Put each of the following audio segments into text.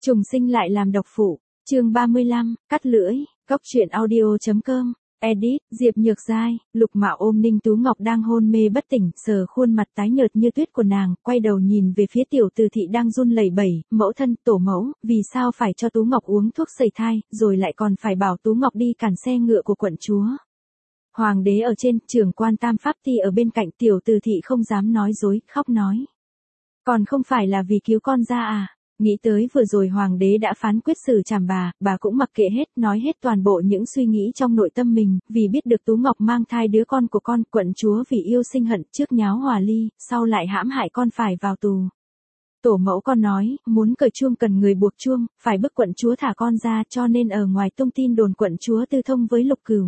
Trùng sinh lại làm độc phụ, chương 35, cắt lưỡi, Cóc truyện audio.com, edit, Diệp Nhược Giai, Lục Mạo ôm Ninh Tú Ngọc đang hôn mê bất tỉnh, sờ khuôn mặt tái nhợt như tuyết của nàng, quay đầu nhìn về phía tiểu Từ Thị đang run lẩy bẩy, mẫu thân, tổ mẫu, vì sao phải cho Tú Ngọc uống thuốc sẩy thai, rồi lại còn phải bảo Tú Ngọc đi cản xe ngựa của quận chúa. Hoàng đế ở trên, trưởng quan Tam Pháp Ti ở bên cạnh, tiểu Từ Thị không dám nói dối, khóc nói. Còn không phải là vì cứu con ra à? Nghĩ tới vừa rồi hoàng đế đã phán quyết xử trảm bà cũng mặc kệ hết, nói hết toàn bộ những suy nghĩ trong nội tâm mình, vì biết được Tú Ngọc mang thai đứa con của con, quận chúa vì yêu sinh hận, trước nháo hòa ly, sau lại hãm hại con phải vào tù. Tổ mẫu con nói, muốn cởi chuông cần người buộc chuông, phải bức quận chúa thả con ra, cho nên ở ngoài tung tin đồn quận chúa tư thông với Lục Cửu.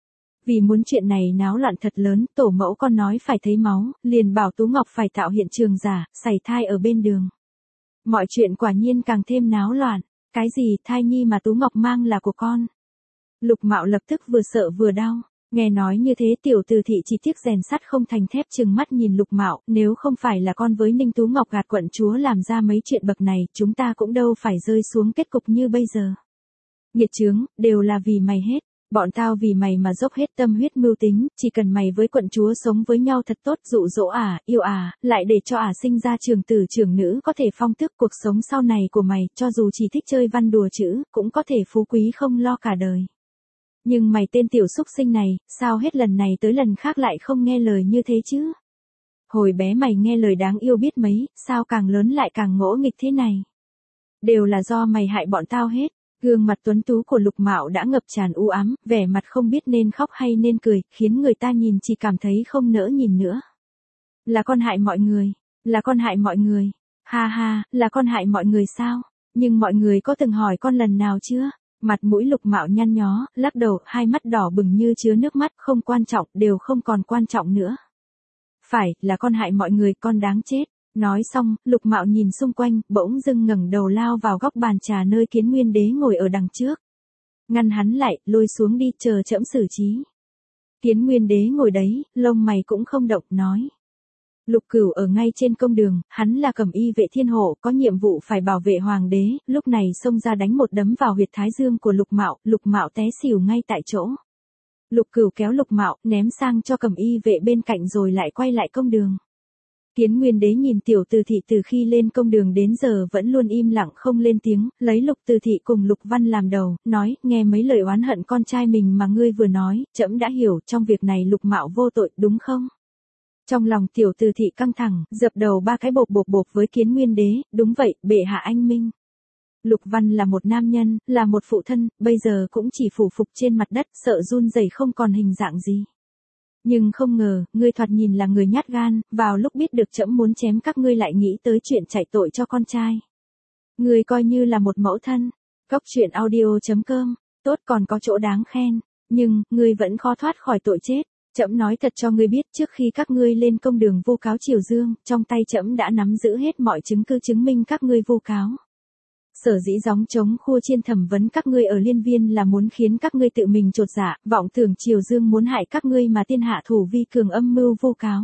Vì muốn chuyện này náo loạn thật lớn, tổ mẫu con nói phải thấy máu, liền bảo Tú Ngọc phải tạo hiện trường giả, sẩy thai ở bên đường. Mọi chuyện quả nhiên càng thêm náo loạn, cái gì thai nhi mà Tú Ngọc mang là của con. Lục Mạo lập tức vừa sợ vừa đau, nghe nói như thế tiểu Từ Thị chỉ tiếc rèn sắt không thành thép, trừng mắt nhìn Lục Mạo, nếu không phải là con với Ninh Tú Ngọc gạt quận chúa làm ra mấy chuyện bậc này, chúng ta cũng đâu phải rơi xuống kết cục như bây giờ. Nghiệt chướng, đều là vì mày hết. Bọn tao vì mày mà dốc hết tâm huyết mưu tính, chỉ cần mày với quận chúa sống với nhau thật tốt, dụ dỗ yêu lại để cho sinh ra trường tử trưởng nữ có thể phong tước cuộc sống sau này của mày, cho dù chỉ thích chơi văn đùa chữ, cũng có thể phú quý không lo cả đời. Nhưng mày tên tiểu súc sinh này, sao hết lần này tới lần khác lại không nghe lời như thế chứ? Hồi bé mày nghe lời đáng yêu biết mấy, sao càng lớn lại càng ngỗ nghịch thế này? Đều là do mày hại bọn tao hết. Gương mặt tuấn tú của Lục Mạo đã ngập tràn u ám, vẻ mặt không biết nên khóc hay nên cười, khiến người ta nhìn chỉ cảm thấy không nỡ nhìn nữa. Là con hại mọi người, là con hại mọi người, ha ha, là con hại mọi người sao? Nhưng mọi người có từng hỏi con lần nào chưa? Mặt mũi Lục Mạo nhăn nhó, lắc đầu, hai mắt đỏ bừng như chứa nước mắt, không quan trọng, đều không còn quan trọng nữa. Phải, là con hại mọi người, con đáng chết. Nói xong, Lục Mạo nhìn xung quanh, bỗng dưng ngẩng đầu lao vào góc bàn trà nơi Kiến Nguyên Đế ngồi ở đằng trước. Ngăn hắn lại, lôi xuống đi, chờ trẫm xử trí. Kiến Nguyên Đế ngồi đấy, lông mày cũng không động, nói. Lục Cửu ở ngay trên công đường, hắn là Cẩm Y vệ thiên hộ, có nhiệm vụ phải bảo vệ hoàng đế, lúc này xông ra đánh một đấm vào huyệt thái dương của Lục Mạo té xỉu ngay tại chỗ. Lục Cửu kéo Lục Mạo, ném sang cho Cẩm Y vệ bên cạnh rồi lại quay lại công đường. Kiến Nguyên Đế nhìn tiểu Từ Thị từ khi lên công đường đến giờ vẫn luôn im lặng không lên tiếng, lấy Lục Từ Thị cùng Lục Văn làm đầu, nói, nghe mấy lời oán hận con trai mình mà ngươi vừa nói, trẫm đã hiểu, trong việc này Lục Mạo vô tội, đúng không? Trong lòng tiểu Từ Thị căng thẳng, dập đầu ba cái bộp với Kiến Nguyên Đế, đúng vậy, bệ hạ anh minh. Lục Văn là một nam nhân, là một phụ thân, bây giờ cũng chỉ phủ phục trên mặt đất, sợ run rẩy không còn hình dạng gì. Nhưng không ngờ, ngươi thoạt nhìn là người nhát gan, vào lúc biết được trẫm muốn chém các ngươi lại nghĩ tới chuyện chạy tội cho con trai. Ngươi coi như là một mẫu thân. Cóc truyện audio.com, tốt còn có chỗ đáng khen, nhưng, ngươi vẫn khó thoát khỏi tội chết. Trẫm nói thật cho ngươi biết, trước khi các ngươi lên công đường vu cáo Triều Dương, trong tay trẫm đã nắm giữ hết mọi chứng cứ chứng minh các ngươi vu cáo. Sở dĩ gióng trống khua chiên thẩm vấn các ngươi ở Liên Viên là muốn khiến các ngươi tự mình chột dạ, vọng tưởng Triều Dương muốn hại các ngươi mà thiên hạ thủ vi cường âm mưu vu cáo.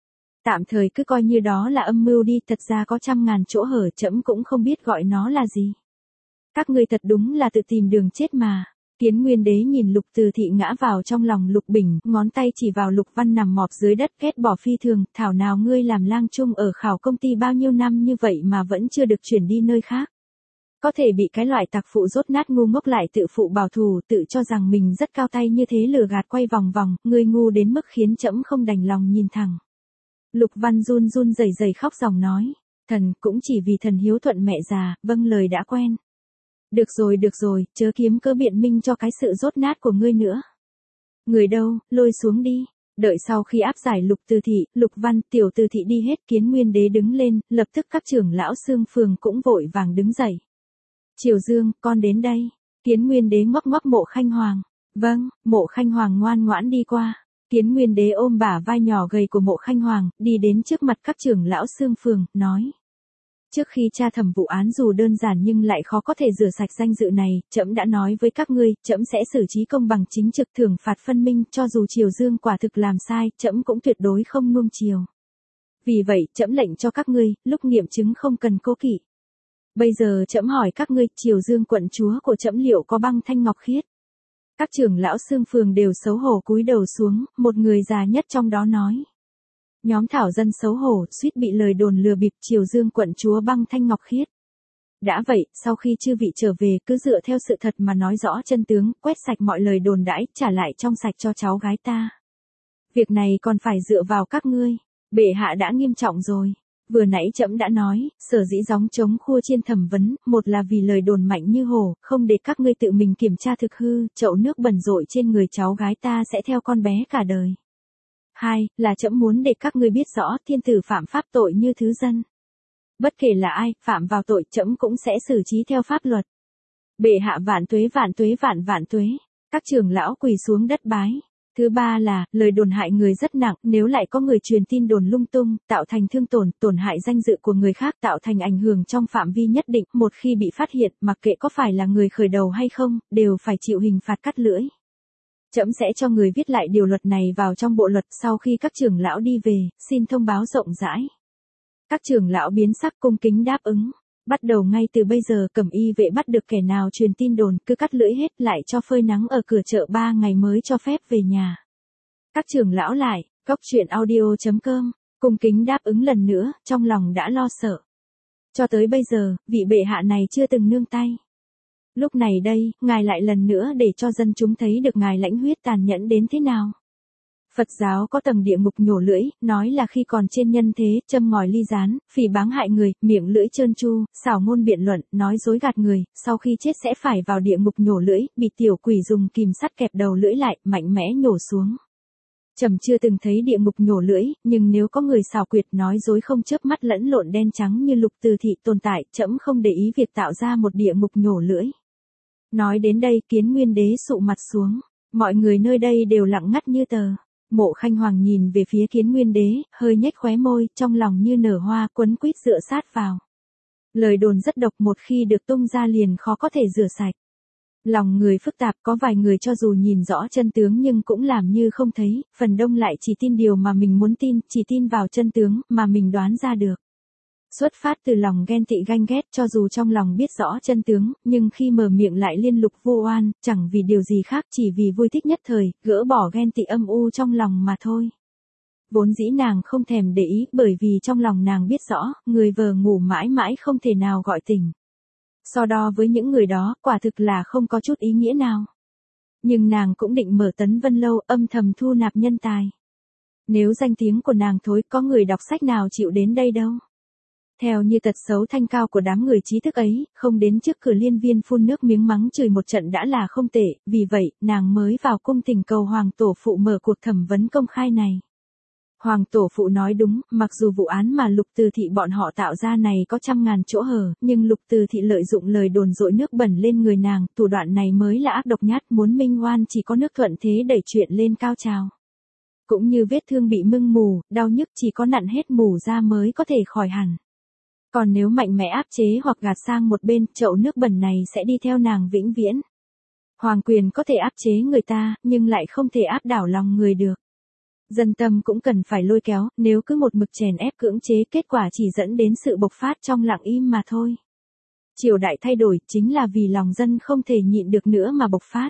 Tạm thời cứ coi như đó là âm mưu đi, thật ra có trăm ngàn chỗ hở, trẫm cũng không biết gọi nó là gì. Các ngươi thật đúng là tự tìm đường chết mà. Kiến Nguyên Đế nhìn Lục Từ Thị ngã vào trong lòng Lục Bình, ngón tay chỉ vào Lục Văn nằm mọp dưới đất, ghét bỏ phi thường, thảo nào ngươi làm lang trung ở Khảo công ty bao nhiêu năm như vậy mà vẫn chưa được chuyển đi nơi khác. Có thể bị cái loại tặc phụ rốt nát ngu ngốc lại tự phụ bảo thù, tự cho rằng mình rất cao tay như thế lừa gạt quay vòng vòng, ngươi ngu đến mức khiến trẫm không đành lòng nhìn thẳng. Lục Văn run run rẩy rẩy khóc ròng nói, thần cũng chỉ vì thần hiếu thuận mẹ già, vâng lời đã quen. Được rồi, chớ kiếm cớ biện minh cho cái sự rốt nát của ngươi nữa. Người đâu, lôi xuống đi. Đợi sau khi áp giải Lục Từ Thị, Lục Văn, tiểu Từ Thị đi hết, Kiến Nguyên Đế đứng lên, lập tức các trưởng lão xương phường cũng vội vàng đứng dậy. Triều Dương, con đến đây. Kiến Nguyên Đế ngoắc ngoắc Mộ Khanh Hoàng. Vâng, Mộ Khanh Hoàng ngoan ngoãn đi qua. Kiến Nguyên Đế ôm bả vai nhỏ gầy của Mộ Khanh Hoàng, đi đến trước mặt các trưởng lão xương phường, nói. Trước khi tra thẩm vụ án dù đơn giản nhưng lại khó có thể rửa sạch danh dự này, trẫm đã nói với các ngươi, trẫm sẽ xử trí công bằng chính trực, thưởng phạt phân minh, cho dù Triều Dương quả thực làm sai, trẫm cũng tuyệt đối không nuông chiều. Vì vậy, trẫm lệnh cho các ngươi, lúc nghiệm chứng không cần cố kỵ. Bây giờ trẫm hỏi các ngươi, Triều Dương quận chúa của trẫm liệu có băng thanh ngọc khiết? Các trưởng lão xương phường đều xấu hổ cúi đầu xuống, một người già nhất trong đó nói. Nhóm thảo dân xấu hổ, suýt bị lời đồn lừa bịp Triều Dương quận chúa băng thanh ngọc khiết. Đã vậy, sau khi chư vị trở về, cứ dựa theo sự thật mà nói rõ chân tướng, quét sạch mọi lời đồn đãi, trả lại trong sạch cho cháu gái ta. Việc này còn phải dựa vào các ngươi. Bệ hạ đã nghiêm trọng rồi. Vừa nãy trẫm đã nói, sở dĩ gióng trống khua chiên thẩm vấn, một là vì lời đồn mạnh như hổ, không để các ngươi tự mình kiểm tra thực hư, chậu nước bẩn rội trên người cháu gái ta sẽ theo con bé cả đời. Hai, là trẫm muốn để các ngươi biết rõ thiên tử phạm pháp tội như thứ dân. Bất kể là ai, phạm vào tội trẫm cũng sẽ xử trí theo pháp luật. Bệ hạ vạn tuế vạn tuế vạn vạn tuế. Các trưởng lão quỳ xuống đất bái. Thứ ba là, lời đồn hại người rất nặng, nếu lại có người truyền tin đồn lung tung, tạo thành thương tổn, tổn hại danh dự của người khác, tạo thành ảnh hưởng trong phạm vi nhất định, một khi bị phát hiện, mặc kệ có phải là người khởi đầu hay không, đều phải chịu hình phạt cắt lưỡi. Trẫm sẽ cho người viết lại điều luật này vào trong bộ luật sau khi các trưởng lão đi về, xin thông báo rộng rãi. Các trưởng lão biến sắc cung kính đáp ứng. Bắt đầu ngay từ bây giờ Cẩm Y vệ bắt được kẻ nào truyền tin đồn cứ cắt lưỡi hết lại cho phơi nắng ở cửa chợ 3 ngày mới cho phép về nhà. Các trưởng lão lại, Cốc Truyện Audio.com, cung kính đáp ứng lần nữa, trong lòng đã lo sợ. Cho tới bây giờ, vị bệ hạ này chưa từng nương tay. Lúc này đây, ngài lại lần nữa để cho dân chúng thấy được ngài lãnh huyết tàn nhẫn đến thế nào. Phật giáo có tầng địa ngục nhổ lưỡi, nói là khi còn trên nhân thế, châm ngòi ly gián, phỉ báng hại người, miệng lưỡi trơn tru, xảo ngôn biện luận, nói dối gạt người, sau khi chết sẽ phải vào địa ngục nhổ lưỡi, bị tiểu quỷ dùng kìm sắt kẹp đầu lưỡi lại, mạnh mẽ nhổ xuống. Trẫm chưa từng thấy địa ngục nhổ lưỡi, nhưng nếu có người xảo quyệt nói dối không chớp mắt lẫn lộn đen trắng như Lục Từ Thị tồn tại, trẫm không để ý việc tạo ra một địa ngục nhổ lưỡi. Nói đến đây, Kiến Nguyên Đế sụ mặt xuống, mọi người nơi đây đều lặng ngắt như tờ. Mộ Khanh Hoàng nhìn về phía Kiến Nguyên Đế, hơi nhếch khóe môi, trong lòng như nở hoa, quấn quýt dựa sát vào. Lời đồn rất độc, một khi được tung ra liền khó có thể rửa sạch. Lòng người phức tạp, có vài người cho dù nhìn rõ chân tướng nhưng cũng làm như không thấy, phần đông lại chỉ tin điều mà mình muốn tin, chỉ tin vào chân tướng mà mình đoán ra được. Xuất phát từ lòng ghen tị ganh ghét, cho dù trong lòng biết rõ chân tướng, nhưng khi mở miệng lại liên lục vô oan, chẳng vì điều gì khác, chỉ vì vui thích nhất thời, gỡ bỏ ghen tị âm u trong lòng mà thôi. Vốn dĩ nàng không thèm để ý, bởi vì trong lòng nàng biết rõ, người vờ ngủ mãi mãi không thể nào gọi tỉnh. So đo với những người đó, quả thực là không có chút ý nghĩa nào. Nhưng nàng cũng định mở Tấn Vân Lâu, âm thầm thu nạp nhân tài. Nếu danh tiếng của nàng thối, có người đọc sách nào chịu đến đây đâu. Theo như tật xấu thanh cao của đám người trí thức ấy, không đến trước cửa Liên Viên phun nước miếng mắng chửi một trận đã là không tệ, vì vậy, nàng mới vào cung thỉnh cầu Hoàng Tổ Phụ mở cuộc thẩm vấn công khai này. Hoàng Tổ Phụ nói đúng, mặc dù vụ án mà Lục Từ Thị bọn họ tạo ra này có trăm ngàn chỗ hở, nhưng Lục Từ Thị lợi dụng lời đồn dội nước bẩn lên người nàng, thủ đoạn này mới là ác độc nhất, muốn minh oan chỉ có nước thuận thế đẩy chuyện lên cao trào. Cũng như vết thương bị mưng mù, đau nhức chỉ có nặn hết mù ra mới có thể khỏi hẳn. Còn nếu mạnh mẽ áp chế hoặc gạt sang một bên, chậu nước bẩn này sẽ đi theo nàng vĩnh viễn. Hoàng quyền có thể áp chế người ta, nhưng lại không thể áp đảo lòng người được. Dân tâm cũng cần phải lôi kéo, nếu cứ một mực chèn ép cưỡng chế, kết quả chỉ dẫn đến sự bộc phát trong lặng im mà thôi. Triều đại thay đổi chính là vì lòng dân không thể nhịn được nữa mà bộc phát.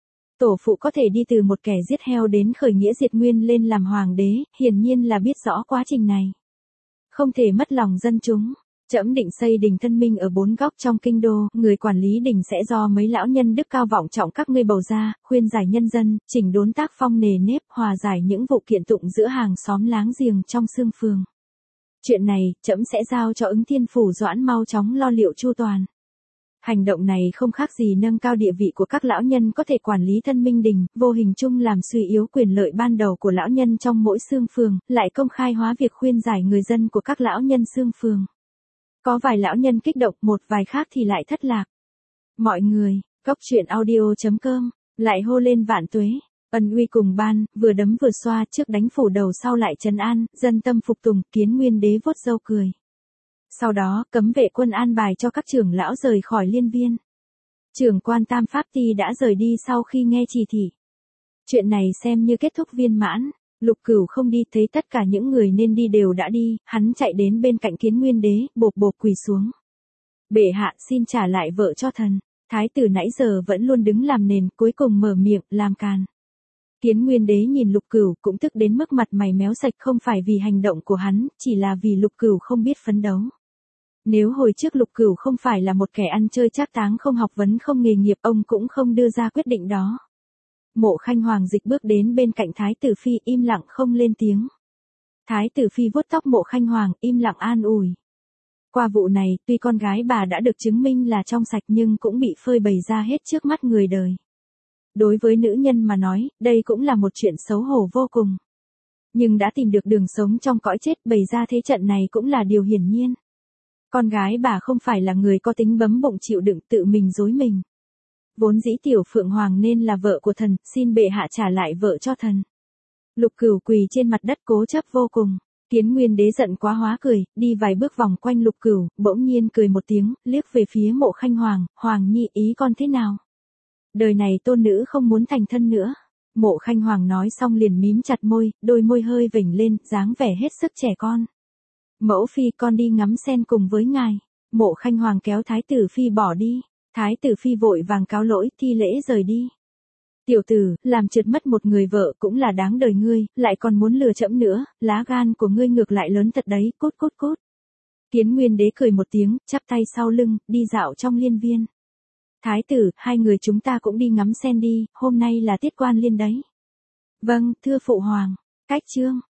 Tổ phụ có thể đi từ một kẻ giết heo đến khởi nghĩa diệt nguyên lên làm hoàng đế, hiển nhiên là biết rõ quá trình này. Không thể mất lòng dân chúng. Trẫm định xây đình Thân Minh ở 4 góc trong kinh đô, người quản lý đình sẽ do mấy lão nhân đức cao vọng trọng các ngươi bầu ra, khuyên giải nhân dân, chỉnh đốn tác phong nề nếp, hòa giải những vụ kiện tụng giữa hàng xóm láng giềng trong xương phường. Chuyện này, trẫm sẽ giao cho Ứng Thiên Phủ Doãn mau chóng lo liệu chu toàn. Hành động này không khác gì nâng cao địa vị của các lão nhân có thể quản lý Thân Minh đình, vô hình chung làm suy yếu quyền lợi ban đầu của lão nhân trong mỗi xương phường, lại công khai hóa việc khuyên giải người dân của các lão nhân xương phường. Có vài lão nhân kích động, một vài khác thì lại thất lạc. Mọi người, Cốc Truyện Audio.com, lại hô lên vạn tuế, ân uy cùng ban, vừa đấm vừa xoa, trước đánh phủ đầu sau lại trấn an, dân tâm phục tùng, Kiến Nguyên Đế vuốt râu cười. Sau đó, cấm vệ quân an bài cho các trưởng lão rời khỏi liên viên. Trưởng quan Tam Pháp Ty đã rời đi sau khi nghe chỉ thị. Chuyện này xem như kết thúc viên mãn. Lục Cửu không đi, thấy tất cả những người nên đi đều đã đi, hắn chạy đến bên cạnh Kiến Nguyên Đế, bộp bộp quỳ xuống. Bệ hạ xin trả lại vợ cho thần. Thái tử nãy giờ vẫn luôn đứng làm nền, cuối cùng mở miệng, làm càn. Kiến Nguyên Đế nhìn Lục Cửu cũng tức đến mức mặt mày méo sạch, không phải vì hành động của hắn, chỉ là vì Lục Cửu không biết phấn đấu. Nếu hồi trước Lục Cửu không phải là một kẻ ăn chơi trác táng, không học vấn không nghề nghiệp, ông cũng không đưa ra quyết định đó. Mộ Khanh Hoàng dịch bước đến bên cạnh Thái tử Phi, im lặng không lên tiếng. Thái tử Phi vuốt tóc Mộ Khanh Hoàng, im lặng an ủi. Qua vụ này, tuy con gái bà đã được chứng minh là trong sạch nhưng cũng bị phơi bày ra hết trước mắt người đời. Đối với nữ nhân mà nói, đây cũng là một chuyện xấu hổ vô cùng. Nhưng đã tìm được đường sống trong cõi chết, bày ra thế trận này cũng là điều hiển nhiên. Con gái bà không phải là người có tính bấm bụng chịu đựng tự mình dối mình. Vốn dĩ Tiểu Phượng Hoàng nên là vợ của thần, xin bệ hạ trả lại vợ cho thần. Lục Cửu quỳ trên mặt đất cố chấp vô cùng. Kiến Nguyên Đế giận quá hóa cười, đi vài bước vòng quanh Lục Cửu, bỗng nhiên cười một tiếng, liếc về phía Mộ Khanh Hoàng, Hoàng nhi ý con thế nào? Đời này tôn nữ không muốn thành thân nữa. Mộ Khanh Hoàng nói xong liền mím chặt môi, đôi môi hơi vểnh lên, dáng vẻ hết sức trẻ con. Mẫu phi, con đi ngắm sen cùng với ngài. Mộ Khanh Hoàng kéo Thái tử Phi bỏ đi. Thái tử Phi vội vàng cáo lỗi, thi lễ rời đi. Tiểu tử, làm trượt mất một người vợ cũng là đáng đời ngươi, lại còn muốn lừa trẫm nữa, lá gan của ngươi ngược lại lớn thật đấy, cút cút cút. Kiến Nguyên Đế cười một tiếng, chắp tay sau lưng, đi dạo trong liên viên. Thái tử, hai người chúng ta cũng đi ngắm sen đi, hôm nay là tiết quan liên đấy. Vâng, thưa phụ hoàng. Cách chương